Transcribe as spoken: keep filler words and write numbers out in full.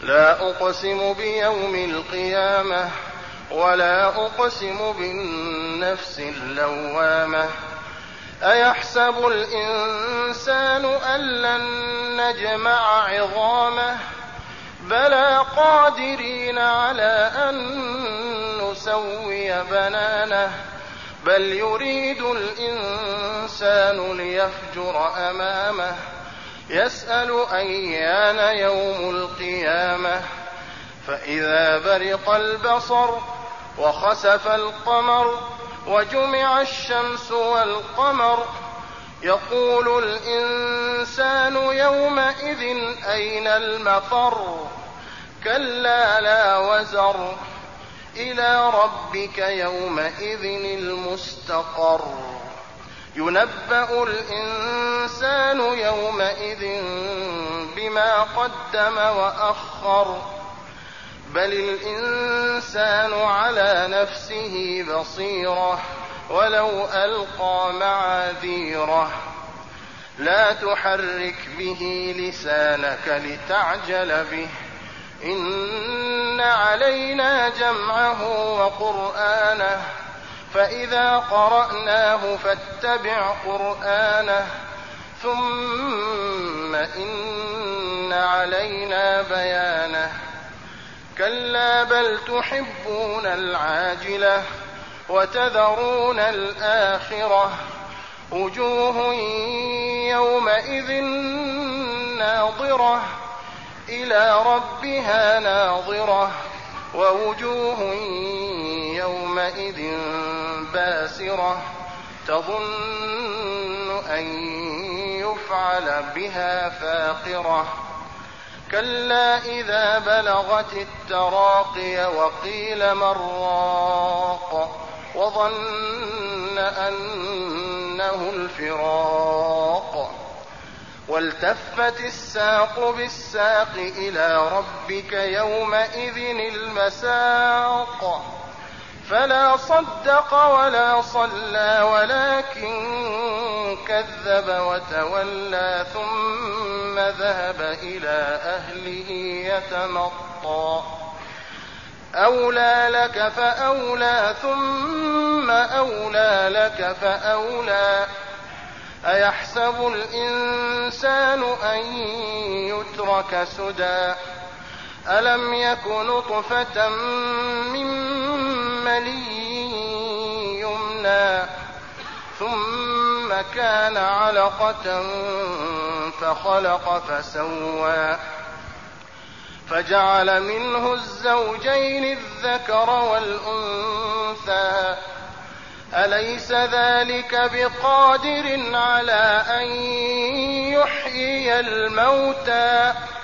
لا أقسم بيوم القيامة ولا أقسم بالنفس اللوامة أيحسب الإنسان أن لن نجمع عظامه بلى قادرين على أن نسوي بنانه بل يريد الإنسان ليفجر أمامه يسأل أيان يوم القيامة فإذا برق البصر وخسف القمر وجمع الشمس والقمر يقول الإنسان يومئذ أين المفر كلا لا وزر إلى ربك يومئذ المستقر ينبأ الإنسان يومئذ بما قدم وأخر بل الإنسان على نفسه بصيرة ولو ألقى معاذيره لا تحرك به لسانك لتعجل به إن علينا جمعه وقرآنه فإذا قرأناه فاتبع قرآنه ثم إن علينا بيانه كلا بل تحبون العاجلة وتذرون الآخرة وجوه يومئذ ناظرة إلى ربها ناظرة ووجوه يومئذ باسرة تظن أن يفعل بها فاقرة كلا إذا بلغت التراقي وقيل من راق وظن أنه الفراق والتفت الساق بالساق إلى ربك يومئذ المساق فلا صدق ولا صلى ولكن كذب وتولى ثم ذهب إلى أهله يتمطى أولى لك فأولى ثم أولى لك فأولى أيحسب الإنسان أن يترك سدى ألم يك نطفة من مني يمنى ثم كان علقة فخلق فسوى فجعل منه الزوجين الذكر والأنثى أليس ذلك بقادر على أن يحيي الموتى